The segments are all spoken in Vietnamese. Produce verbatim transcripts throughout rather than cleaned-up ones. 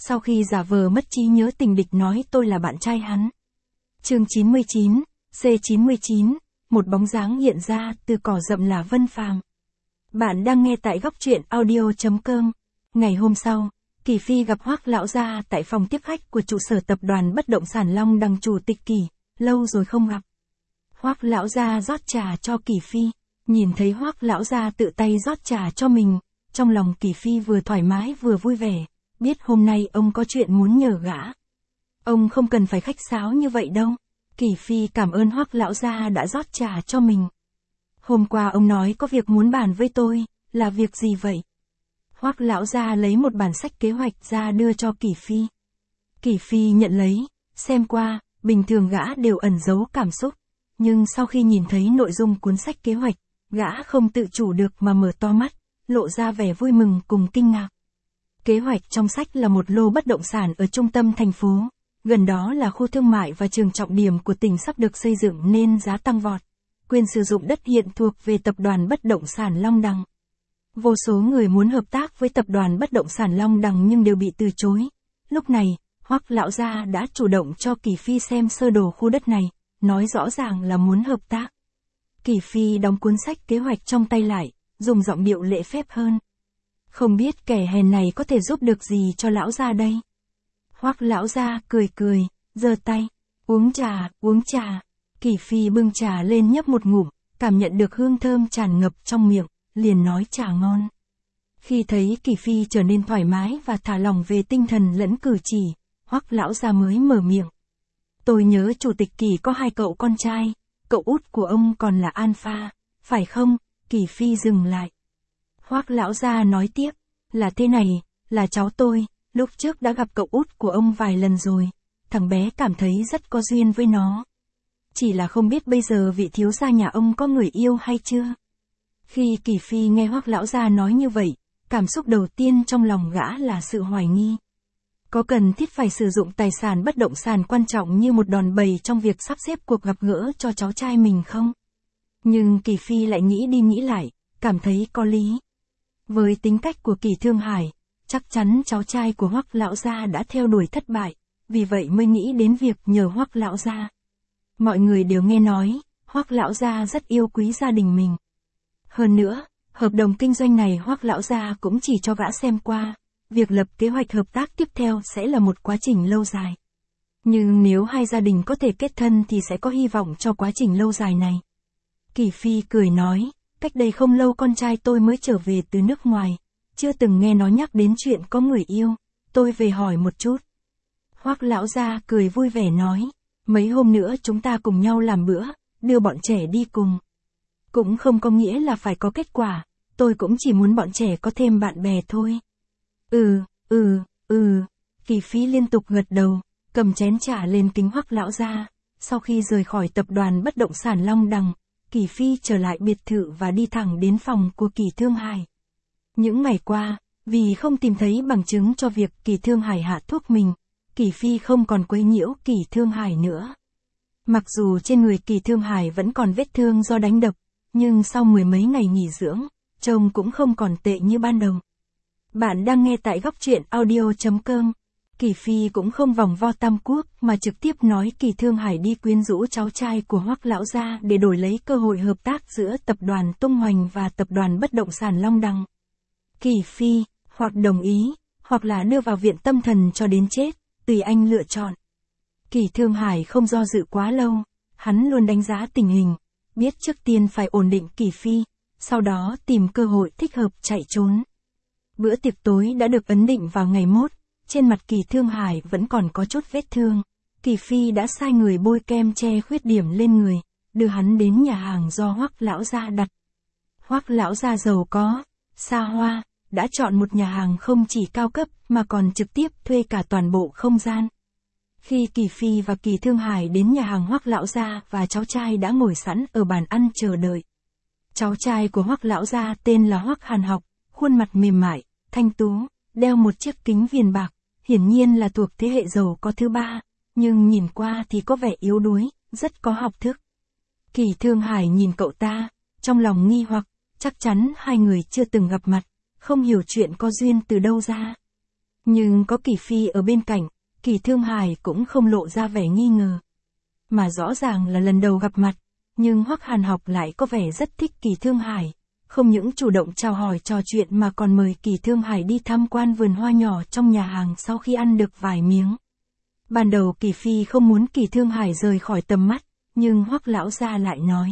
sau khi giả vờ mất trí nhớ tình địch nói tôi là bạn trai hắn. Chương chín mươi chín, C chín mươi chín, một bóng dáng hiện ra từ cỏ rậm là Vân Phàm. Bạn đang nghe tại góc truyện audio chấm com. Ngày hôm sau, Kỳ Phi gặp Hoắc lão gia tại phòng tiếp khách của trụ sở tập đoàn bất động sản Long Đằng chủ tịch Kỳ, lâu rồi không gặp. Hoắc lão gia rót trà cho Kỳ Phi, nhìn thấy Hoắc lão gia tự tay rót trà cho mình, trong lòng Kỳ Phi vừa thoải mái vừa vui vẻ, biết hôm nay ông có chuyện muốn nhờ gã. Ông không cần phải khách sáo như vậy đâu. Kỳ Phi cảm ơn Hoắc lão gia đã rót trà cho mình. Hôm qua ông nói có việc muốn bàn với tôi, là việc gì vậy? Hoắc lão gia lấy một bản sách kế hoạch ra đưa cho Kỳ Phi. Kỳ Phi nhận lấy, xem qua, bình thường gã đều ẩn giấu cảm xúc, nhưng sau khi nhìn thấy nội dung cuốn sách kế hoạch, gã không tự chủ được mà mở to mắt, lộ ra vẻ vui mừng cùng kinh ngạc. Kế hoạch trong sách là một lô bất động sản ở trung tâm thành phố, gần đó là khu thương mại và trường trọng điểm của tỉnh sắp được xây dựng nên giá tăng vọt. Quyền sử dụng đất hiện thuộc về tập đoàn bất động sản Long Đằng. Vô số người muốn hợp tác với tập đoàn bất động sản Long Đằng nhưng đều bị từ chối. Lúc này, Hoắc lão gia đã chủ động cho Kỳ Phi xem sơ đồ khu đất này, nói rõ ràng là muốn hợp tác. Kỳ Phi đóng cuốn sách kế hoạch trong tay lại, dùng giọng điệu lễ phép hơn. Không biết kẻ hèn này có thể giúp được gì cho lão gia đây? Hoắc lão gia cười cười, giơ tay, uống trà, uống trà. Kỳ Phi bưng trà lên nhấp một ngụm, cảm nhận được hương thơm tràn ngập trong miệng, liền nói trà ngon. Khi thấy Kỳ Phi trở nên thoải mái và thả lỏng về tinh thần lẫn cử chỉ, Hoắc lão gia mới mở miệng. Tôi nhớ chủ tịch Kỳ có hai cậu con trai, cậu út của ông còn là Alpha, phải không? Kỳ Phi dừng lại. Hoắc lão gia nói tiếp, là thế này, là cháu tôi, lúc trước đã gặp cậu út của ông vài lần rồi, thằng bé cảm thấy rất có duyên với nó. Chỉ là không biết bây giờ vị thiếu gia nhà ông có người yêu hay chưa? Khi Kỳ Phi nghe Hoắc lão gia nói như vậy, cảm xúc đầu tiên trong lòng gã là sự hoài nghi. Có cần thiết phải sử dụng tài sản bất động sản quan trọng như một đòn bẩy trong việc sắp xếp cuộc gặp gỡ cho cháu trai mình không? Nhưng Kỳ Phi lại nghĩ đi nghĩ lại, cảm thấy có lý. Với tính cách của Kỳ Thương Hải, chắc chắn cháu trai của Hoắc lão gia đã theo đuổi thất bại, vì vậy mới nghĩ đến việc nhờ Hoắc lão gia. Mọi người đều nghe nói, Hoắc lão gia rất yêu quý gia đình mình. Hơn nữa, hợp đồng kinh doanh này Hoắc lão gia cũng chỉ cho gã xem qua, việc lập kế hoạch hợp tác tiếp theo sẽ là một quá trình lâu dài. Nhưng nếu hai gia đình có thể kết thân thì sẽ có hy vọng cho quá trình lâu dài này. Kỳ Phi cười nói, cách đây không lâu con trai tôi mới trở về từ nước ngoài, chưa từng nghe nó nhắc đến chuyện có người yêu, tôi về hỏi một chút. Hoắc lão gia cười vui vẻ nói, mấy hôm nữa chúng ta cùng nhau làm bữa, đưa bọn trẻ đi cùng. Cũng không có nghĩa là phải có kết quả, tôi cũng chỉ muốn bọn trẻ có thêm bạn bè thôi. Ừ, ừ, ừ, Kỳ Phi liên tục gật đầu, cầm chén trà lên kính Hoắc lão gia. Sau khi rời khỏi tập đoàn bất động sản Long Đằng, Kỳ Phi trở lại biệt thự và đi thẳng đến phòng của Kỳ Thương Hải. Những ngày qua, vì không tìm thấy bằng chứng cho việc Kỳ Thương Hải hạ thuốc mình, Kỳ Phi không còn quấy nhiễu Kỳ Thương Hải nữa. Mặc dù trên người Kỳ Thương Hải vẫn còn vết thương do đánh đập, nhưng sau mười mấy ngày nghỉ dưỡng, trông cũng không còn tệ như ban đầu. Bạn đang nghe tại góc truyện audio chấm com. Kỳ Phi cũng không vòng vo tam quốc mà trực tiếp nói Kỳ Thương Hải đi quyến rũ cháu trai của Hoắc lão gia để đổi lấy cơ hội hợp tác giữa tập đoàn Tung Hoành và tập đoàn bất động sản Long Đằng. Kỳ Phi, hoặc đồng ý, hoặc là đưa vào viện tâm thần cho đến chết, tùy anh lựa chọn. Kỳ Thương Hải không do dự quá lâu, hắn luôn đánh giá tình hình, biết trước tiên phải ổn định Kỳ Phi, sau đó tìm cơ hội thích hợp chạy trốn. Bữa tiệc tối đã được ấn định vào ngày mốt, trên mặt Kỳ Thương Hải vẫn còn có chút vết thương. Kỳ Phi đã sai người bôi kem che khuyết điểm lên người, đưa hắn đến nhà hàng do Hoắc lão gia đặt. Hoắc lão gia giàu có, xa hoa, đã chọn một nhà hàng không chỉ cao cấp mà còn trực tiếp thuê cả toàn bộ không gian. Khi Kỳ Phi và Kỳ Thương Hải đến nhà hàng Hoắc lão gia và cháu trai đã ngồi sẵn ở bàn ăn chờ đợi. Cháu trai của Hoắc lão gia tên là Hoắc Hàn Học, khuôn mặt mềm mại, thanh tú, đeo một chiếc kính viền bạc, hiển nhiên là thuộc thế hệ giàu có thứ ba, nhưng nhìn qua thì có vẻ yếu đuối, rất có học thức. Kỳ Thương Hải nhìn cậu ta, trong lòng nghi hoặc, chắc chắn hai người chưa từng gặp mặt, không hiểu chuyện có duyên từ đâu ra. Nhưng có Kỳ Phi ở bên cạnh, Kỳ Thương Hải cũng không lộ ra vẻ nghi ngờ. Mà rõ ràng là lần đầu gặp mặt, nhưng Hoắc Hàn Học lại có vẻ rất thích Kỳ Thương Hải. Không những chủ động chào hỏi trò chuyện mà còn mời Kỳ Thương Hải đi tham quan vườn hoa nhỏ trong nhà hàng sau khi ăn được vài miếng. Ban đầu Kỳ Phi không muốn Kỳ Thương Hải rời khỏi tầm mắt, nhưng Hoắc lão gia lại nói.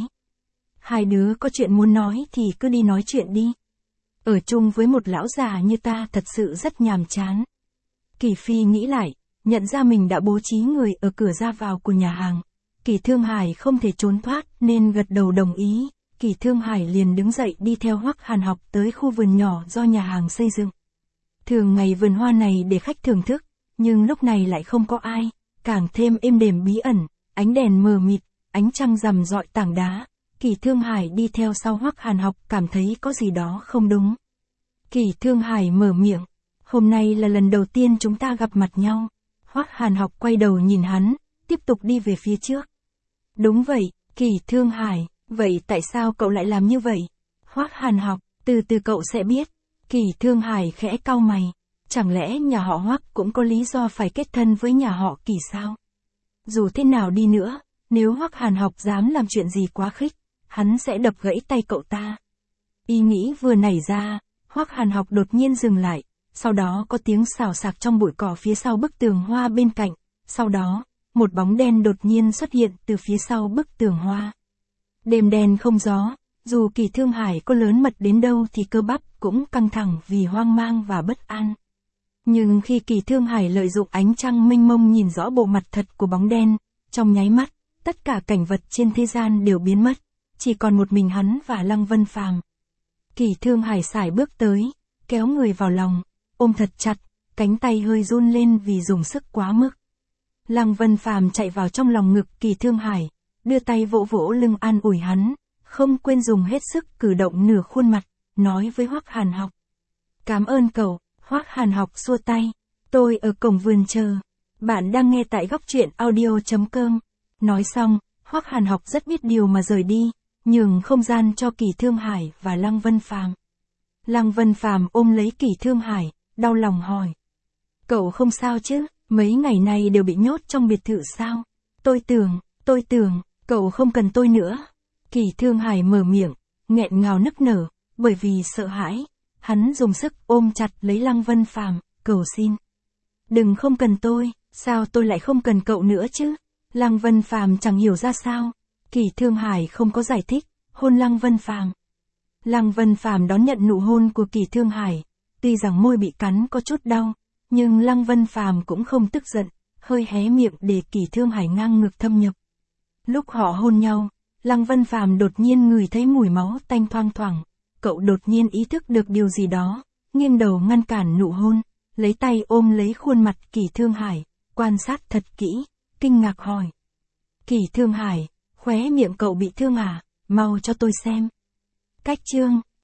Hai đứa có chuyện muốn nói thì cứ đi nói chuyện đi. Ở chung với một lão già như ta thật sự rất nhàm chán. Kỳ Phi nghĩ lại, nhận ra mình đã bố trí người ở cửa ra vào của nhà hàng. Kỳ Thương Hải không thể trốn thoát nên gật đầu đồng ý. Kỳ Thương Hải liền đứng dậy đi theo Hoắc Hàn Học tới khu vườn nhỏ do nhà hàng xây dựng. Thường ngày vườn hoa này để khách thưởng thức, nhưng lúc này lại không có ai, càng thêm êm đềm bí ẩn, ánh đèn mờ mịt, ánh trăng rằm rọi tảng đá. Kỳ Thương Hải đi theo sau Hoắc Hàn Học cảm thấy có gì đó không đúng. Kỳ Thương Hải mở miệng, hôm nay là lần đầu tiên chúng ta gặp mặt nhau. Hoắc Hàn Học quay đầu nhìn hắn, tiếp tục đi về phía trước. Đúng vậy, Kỳ Thương Hải, vậy tại sao cậu lại làm như vậy? Hoắc Hàn Học, từ từ cậu sẽ biết. Kỳ Thương Hải khẽ cau mày, chẳng lẽ nhà họ Hoắc cũng có lý do phải kết thân với nhà họ Kỳ sao? Dù thế nào đi nữa, nếu Hoắc Hàn Học dám làm chuyện gì quá khích, hắn sẽ đập gãy tay cậu ta. Ý nghĩ vừa nảy ra, Hoắc Hàn Học đột nhiên dừng lại, sau đó có tiếng xào xạc trong bụi cỏ phía sau bức tường hoa bên cạnh, sau đó, một bóng đen đột nhiên xuất hiện từ phía sau bức tường hoa. Đêm đen không gió, dù Kỳ Thương Hải có lớn mật đến đâu thì cơ bắp cũng căng thẳng vì hoang mang và bất an. Nhưng khi Kỳ Thương Hải lợi dụng ánh trăng mênh mông nhìn rõ bộ mặt thật của bóng đen, trong nháy mắt, tất cả cảnh vật trên thế gian đều biến mất, chỉ còn một mình hắn và Lăng Vân Phàm. Kỳ Thương Hải sải bước tới, kéo người vào lòng, ôm thật chặt, cánh tay hơi run lên vì dùng sức quá mức. Lăng Vân Phàm chạy vào trong lòng ngực Kỳ Thương Hải, đưa tay vỗ vỗ lưng an ủi hắn, không quên dùng hết sức cử động nửa khuôn mặt, nói với Hoắc Hàn Học. Cảm ơn cậu. Hoắc Hàn Học xua tay, tôi ở cổng vườn chờ. Bạn đang nghe tại góc truyện audio chấm com. Nói xong, Hoắc Hàn Học rất biết điều mà rời đi, nhường không gian cho Kỳ Thương Hải và Lăng Vân Phàm. Lăng Vân Phàm ôm lấy Kỳ Thương Hải, đau lòng hỏi. Cậu không sao chứ, mấy ngày nay đều bị nhốt trong biệt thự sao? Tôi tưởng, tôi tưởng, cậu không cần tôi nữa. Kỳ Thương Hải mở miệng, nghẹn ngào nức nở, bởi vì sợ hãi. Hắn dùng sức ôm chặt lấy Lăng Vân Phàm, cầu xin. Đừng không cần tôi, sao tôi lại không cần cậu nữa chứ? Lăng Vân Phàm chẳng hiểu ra sao. Kỳ Thương Hải không có giải thích, hôn Lăng Vân Phàm. Lăng Vân Phàm đón nhận nụ hôn của Kỳ Thương Hải, tuy rằng môi bị cắn có chút đau, nhưng Lăng Vân Phàm cũng không tức giận, hơi hé miệng để Kỳ Thương Hải ngang ngực thâm nhập. Lúc họ hôn nhau, Lăng Vân Phàm đột nhiên ngửi thấy mùi máu tanh thoang thoảng. Cậu đột nhiên ý thức được điều gì đó, nghiêng đầu ngăn cản nụ hôn, lấy tay ôm lấy khuôn mặt Kỳ Thương Hải, quan sát thật kỹ, kinh ngạc hỏi. Kỳ Thương Hải, khóe miệng cậu bị thương à, mau cho tôi xem. Cách chương